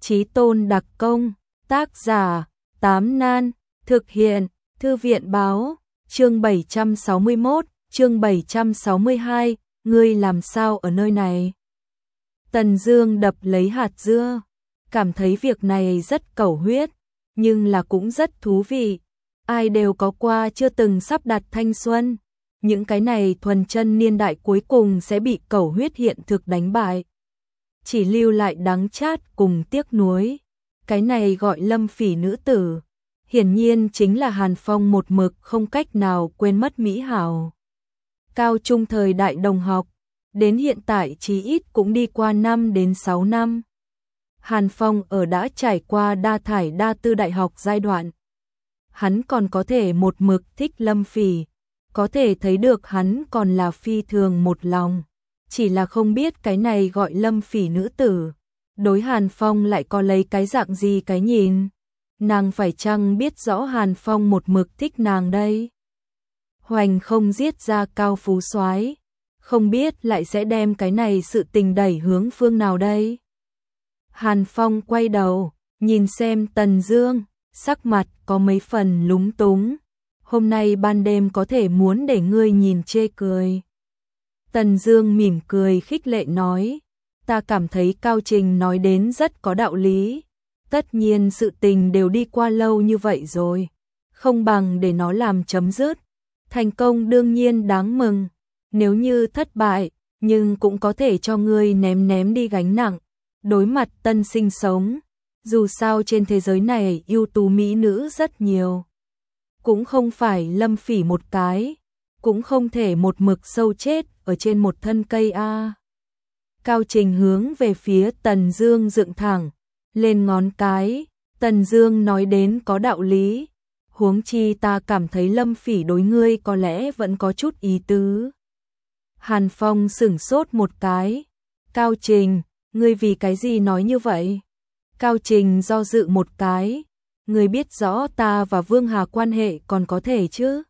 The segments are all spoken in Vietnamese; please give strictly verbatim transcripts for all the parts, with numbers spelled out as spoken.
Chí tôn đặc công, tác giả, Tám Nan, thực hiện, Thư viện báo, chương bảy trăm sáu mươi mốt, chương bảy trăm sáu mươi hai, ngươi làm sao ở nơi này? Tần Dương đập lấy hạt dưa, cảm thấy việc này rất cẩu huyết, nhưng là cũng rất thú vị. Ai đều có qua chưa từng sắp đặt thanh xuân, những cái này thuần chân niên đại cuối cùng sẽ bị cẩu huyết hiện thực đánh bại. Chỉ lưu lại đắng chát cùng tiếc nuối. Cái này gọi Lâm Phỉ nữ tử, hiển nhiên chính là Hàn Phong một mực không cách nào quên mất mỹ hảo. Cao trung thời đại đồng học, đến hiện tại chí ít cũng đi qua năm đến sáu năm. Hàn Phong ở đã trải qua đa thải đa tư đại học giai đoạn. Hắn còn có thể một mực thích Lâm Phỉ, có thể thấy được hắn còn là phi thường một lòng. Chỉ là không biết cái này gọi Lâm Phỉ nữ tử, đối Hàn Phong lại có lấy cái dạng gì cái nhìn. Nàng phải chăng biết rõ Hàn Phong một mực thích nàng đây? Hoành không giết ra cao phú soái, không biết lại sẽ đem cái này sự tình đẩy hướng phương nào đây? Hàn Phong quay đầu, nhìn xem Tần Dương, sắc mặt có mấy phần lúng túng. Hôm nay ban đêm có thể muốn để ngươi nhìn chê cười. Tần Dương mỉm cười khích lệ nói, ta cảm thấy Cao Trình nói đến rất có đạo lý. Tất nhiên sự tình đều đi qua lâu như vậy rồi, không bằng để nó làm chấm dứt. Thành công đương nhiên đáng mừng, nếu như thất bại, nhưng cũng có thể cho ngươi ném ném đi gánh nặng, đối mặt tân sinh sống. Dù sao trên thế giới này ưu tú mỹ nữ rất nhiều, cũng không phải Lâm Phỉ một cái, cũng không thể một mực sâu chết ở trên một thân cây a. Cao Trình hướng về phía Tần Dương dựng thẳng lên ngón cái. Tần Dương nói đến có đạo lý, huống chi ta cảm thấy Lâm Phỉ đối ngươi có lẽ vẫn có chút ý tứ. Hàn Phong sững sốt một cái, Cao Trình, ngươi vì cái gì nói như vậy? Cao Trình do dự một cái, ngươi biết rõ ta và Vương Hà quan hệ còn có thể chứ?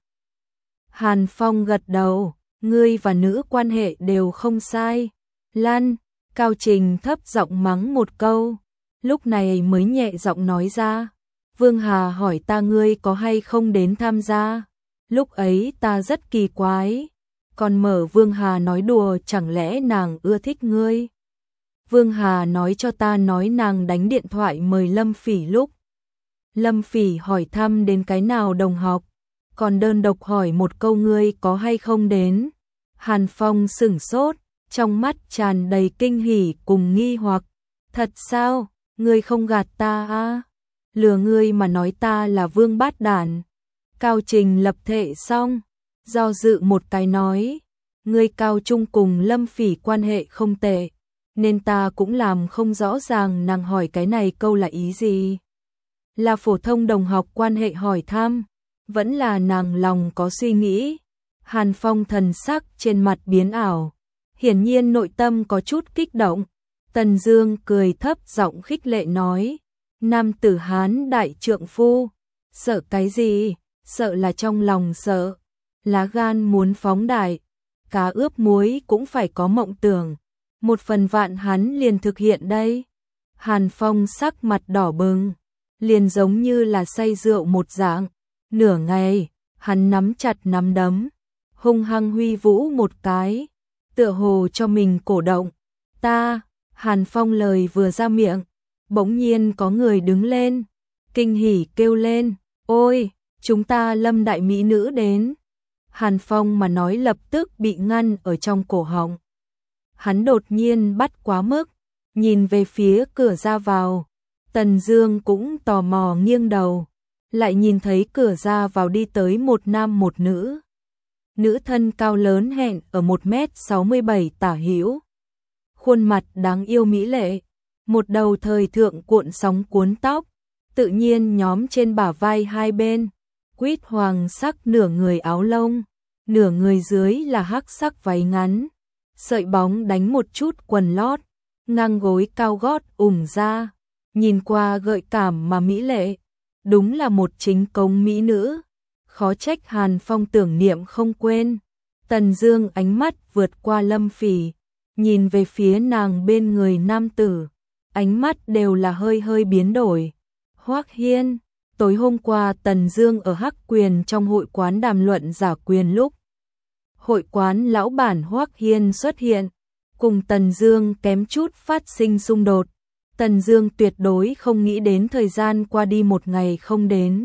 Hàn Phong gật đầu, ngươi và nữ quan hệ đều không sai. Lan, Cao Trình thấp giọng mắng một câu, lúc này mới nhẹ giọng nói ra, Vương Hà hỏi ta ngươi có hay không đến tham gia. Lúc ấy ta rất kỳ quái, còn mở Vương Hà nói đùa chẳng lẽ nàng ưa thích ngươi. Vương Hà nói cho ta nói nàng đánh điện thoại mời Lâm Phỉ lúc Lâm Phỉ hỏi thăm đến cái nào đồng học, còn đơn độc hỏi một câu ngươi có hay không đến. Hàn Phong sững sốt, trong mắt tràn đầy kinh hỉ cùng nghi hoặc, thật sao, ngươi không gạt ta à? Lừa ngươi mà nói ta là Vương Bát Đản. Cao Trình lập thệ xong, do dự một cái nói, ngươi cao trung cùng Lâm Phỉ quan hệ không tệ, nên ta cũng làm không rõ ràng nàng hỏi cái này câu là ý gì. Là phổ thông đồng học quan hệ hỏi thăm, vẫn là nàng lòng có suy nghĩ. Hàn Phong thần sắc trên mặt biến ảo, hiển nhiên nội tâm có chút kích động. Tần Dương cười thấp giọng khích lệ nói, nam tử Hán đại trượng phu, sợ cái gì, sợ là trong lòng sợ, lá gan muốn phóng đại, cá ướp muối cũng phải có mộng tưởng, một phần vạn hắn liền thực hiện đây. Hàn Phong sắc mặt đỏ bừng, liền giống như là say rượu một dạng. Nửa ngày, hắn nắm chặt nắm đấm, hung hăng huy vũ một cái, tựa hồ cho mình cổ động. Ta, Hàn Phong lời vừa ra miệng, bỗng nhiên có người đứng lên, kinh hỉ kêu lên, ôi, chúng ta Lâm đại mỹ nữ đến. Hàn Phong mà nói lập tức bị ngăn ở trong cổ họng. Hắn đột nhiên bắt quá mức, nhìn về phía cửa ra vào. Tần Dương cũng tò mò nghiêng đầu, lại nhìn thấy cửa ra vào đi tới một nam một nữ. Nữ thân cao lớn hẹn ở một mét sáu mươi bảy tả hữu, khuôn mặt đáng yêu mỹ lệ, một đầu thời thượng cuộn sóng cuốn tóc, tự nhiên nhóm trên bả vai hai bên, quýt hoàng sắc nửa người áo lông, nửa người dưới là hắc sắc váy ngắn, sợi bóng đánh một chút quần lót, ngang gối cao gót ủng ra, nhìn qua gợi cảm mà mỹ lệ, đúng là một chính cống mỹ nữ. Khó trách Hàn Phong tưởng niệm không quên. Tần Dương ánh mắt vượt qua Lâm Phỉ, nhìn về phía nàng bên người nam tử, ánh mắt đều là hơi hơi biến đổi. Hoắc Hiên, tối hôm qua Tần Dương ở Hắc Quyền trong hội quán đàm luận giả quyền lúc hội quán lão bản Hoắc Hiên xuất hiện, cùng Tần Dương kém chút phát sinh xung đột. Tần Dương tuyệt đối không nghĩ đến thời gian qua đi một ngày không đến.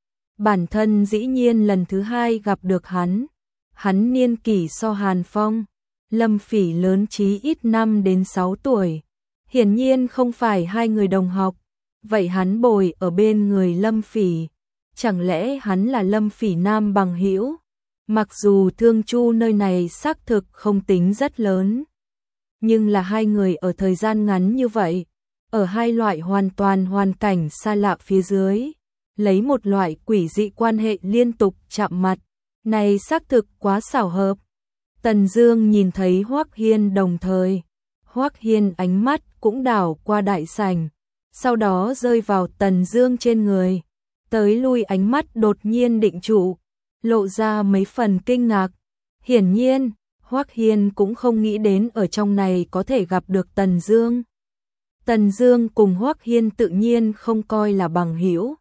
Bản thân dĩ nhiên lần thứ hai gặp được hắn. Hắn niên kỷ so Hàn Phong, Lâm Phỉ lớn chí ít năm đến sáu tuổi. Hiển nhiên không phải hai người đồng học. Vậy hắn bồi ở bên người Lâm Phỉ, chẳng lẽ hắn là Lâm Phỉ nam bằng hữu? Mặc dù Thương Chu nơi này xác thực không tính rất lớn, nhưng là hai người ở thời gian ngắn như vậy, ở hai loại hoàn toàn hoàn cảnh xa lạ phía dưới, lấy một loại quỷ dị quan hệ liên tục chạm mặt, này xác thực quá xảo hợp. Tần Dương nhìn thấy Hoắc Hiên đồng thời, Hoắc Hiên ánh mắt cũng đảo qua đại sảnh, sau đó rơi vào Tần Dương trên người, tới lui ánh mắt đột nhiên định trụ, lộ ra mấy phần kinh ngạc. Hiển nhiên, Hoắc Hiên cũng không nghĩ đến ở trong này có thể gặp được Tần Dương. Tần Dương cùng Hoắc Hiên tự nhiên không coi là bằng hữu.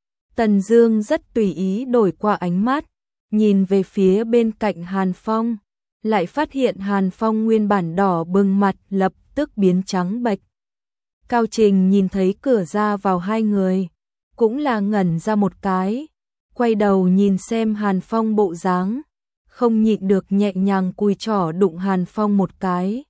Tần Dương rất tùy ý đổi qua ánh mắt, nhìn về phía bên cạnh Hàn Phong, lại phát hiện Hàn Phong nguyên bản đỏ bừng mặt lập tức biến trắng bệch. Cao Trình nhìn thấy cửa ra vào hai người, cũng là ngẩn ra một cái, quay đầu nhìn xem Hàn Phong bộ dáng, không nhịn được nhẹ nhàng cùi trỏ đụng Hàn Phong một cái.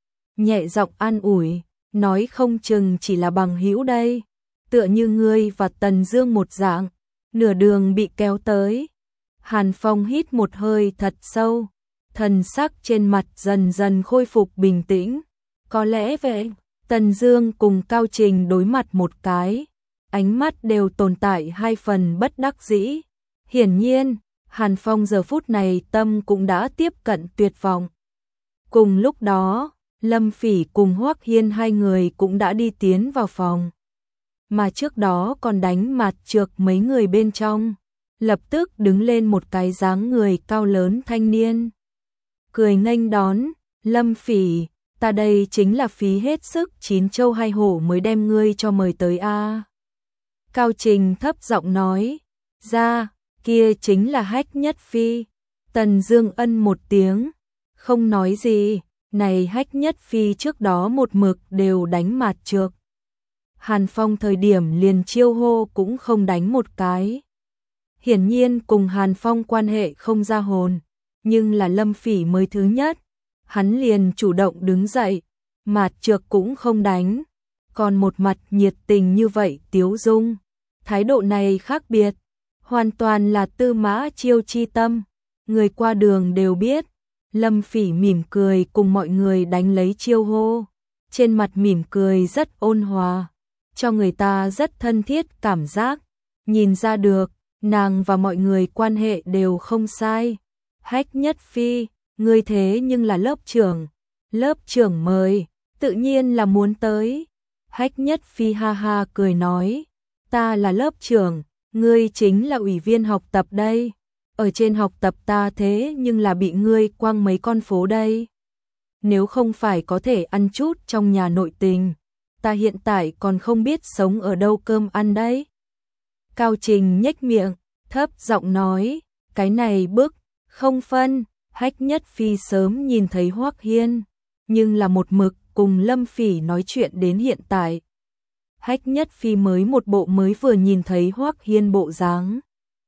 Nhẹ giọng an ủi, nói không chừng chỉ là bằng hữu đây, tựa như ngươi và Tần Dương một dạng, nửa đường bị kéo tới. Hàn Phong hít một hơi thật sâu, thần sắc trên mặt dần dần khôi phục bình tĩnh. Có lẽ vậy, Tần Dương cùng Cao Trình đối mặt một cái, ánh mắt đều tồn tại hai phần bất đắc dĩ. Hiển nhiên, Hàn Phong giờ phút này tâm cũng đã tiếp cận tuyệt vọng. Cùng lúc đó, Lâm Phỉ cùng Hoắc Hiên hai người cũng đã đi tiến vào phòng. Mà trước đó còn đánh mặt trược mấy người bên trong, lập tức đứng lên một cái dáng người cao lớn thanh niên. Cười nghênh đón, Lâm Phỉ, ta đây chính là phí hết sức chín châu hai hổ mới đem ngươi cho mời tới a. Cao Trình thấp giọng nói, ra, kia chính là Hách Nhất Phi. Tần Dương ân một tiếng, không nói gì, này Hách Nhất Phi trước đó một mực đều đánh mặt trược. Hàn Phong thời điểm liền chiêu hô cũng không đánh một cái. Hiển nhiên cùng Hàn Phong quan hệ không ra hồn, nhưng là Lâm Phỉ mới thứ nhất, hắn liền chủ động đứng dậy, mặt trược cũng không đánh, còn một mặt nhiệt tình như vậy tiếu dung, thái độ này khác biệt, hoàn toàn là tư mã chiêu chi tâm, người qua đường đều biết. Lâm Phỉ mỉm cười cùng mọi người đánh lấy chiêu hô, trên mặt mỉm cười rất ôn hòa, cho người ta rất thân thiết cảm giác, nhìn ra được, nàng và mọi người quan hệ đều không sai. Hách Nhất Phi, ngươi thế nhưng là lớp trưởng, lớp trưởng mời, tự nhiên là muốn tới. Hách Nhất Phi ha ha cười nói, ta là lớp trưởng, ngươi chính là ủy viên học tập đây. Ở trên học tập ta thế nhưng là bị ngươi quăng mấy con phố đây. Nếu không phải có thể ăn chút trong nhà nội tình, ta hiện tại còn không biết sống ở đâu cơm ăn đấy. Cao Trình nhếch miệng, thấp giọng nói, cái này bức, không phân. Hách Nhất Phi sớm nhìn thấy Hoắc Hiên, nhưng là một mực cùng Lâm Phỉ nói chuyện đến hiện tại. Hách Nhất Phi mới một bộ mới vừa nhìn thấy Hoắc Hiên bộ dáng.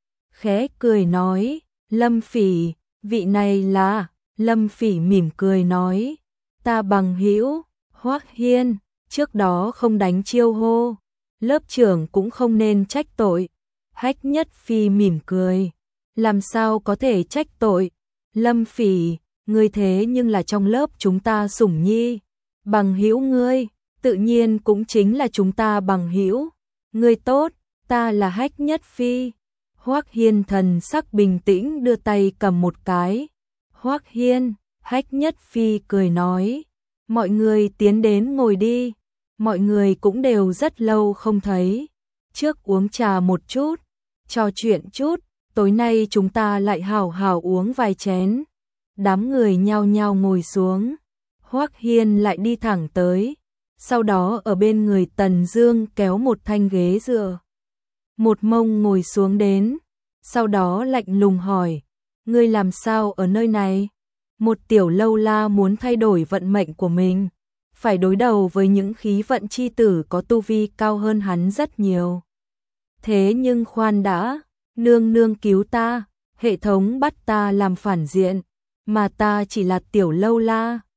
Khẽ cười nói, Lâm Phỉ, vị này là, Lâm Phỉ mỉm cười nói, ta bằng hữu, Hoắc Hiên, trước đó không đánh chiêu hô, lớp trưởng cũng không nên trách tội. Hách Nhất Phi mỉm cười, làm sao có thể trách tội, Lâm Phỉ, ngươi thế nhưng là trong lớp chúng ta sủng nhi, bằng hữu ngươi, tự nhiên cũng chính là chúng ta bằng hữu, ngươi tốt, ta là Hách Nhất Phi. Hoắc Hiên thần sắc bình tĩnh đưa tay cầm một cái. Hoắc Hiên, Hách Nhất Phi cười nói, mọi người tiến đến ngồi đi, mọi người cũng đều rất lâu không thấy, trước uống trà một chút, trò chuyện chút, tối nay chúng ta lại hảo hảo uống vài chén. Đám người nhao nhao ngồi xuống, Hoắc Hiên lại đi thẳng tới, sau đó ở bên người Tần Dương kéo một thanh ghế dựa. Một mông ngồi xuống đến, sau đó lạnh lùng hỏi, ngươi làm sao ở nơi này? Một tiểu lâu la muốn thay đổi vận mệnh của mình, phải đối đầu với những khí vận chi tử có tu vi cao hơn hắn rất nhiều. Thế nhưng khoan đã, nương nương cứu ta, hệ thống bắt ta làm phản diện, mà ta chỉ là tiểu lâu la,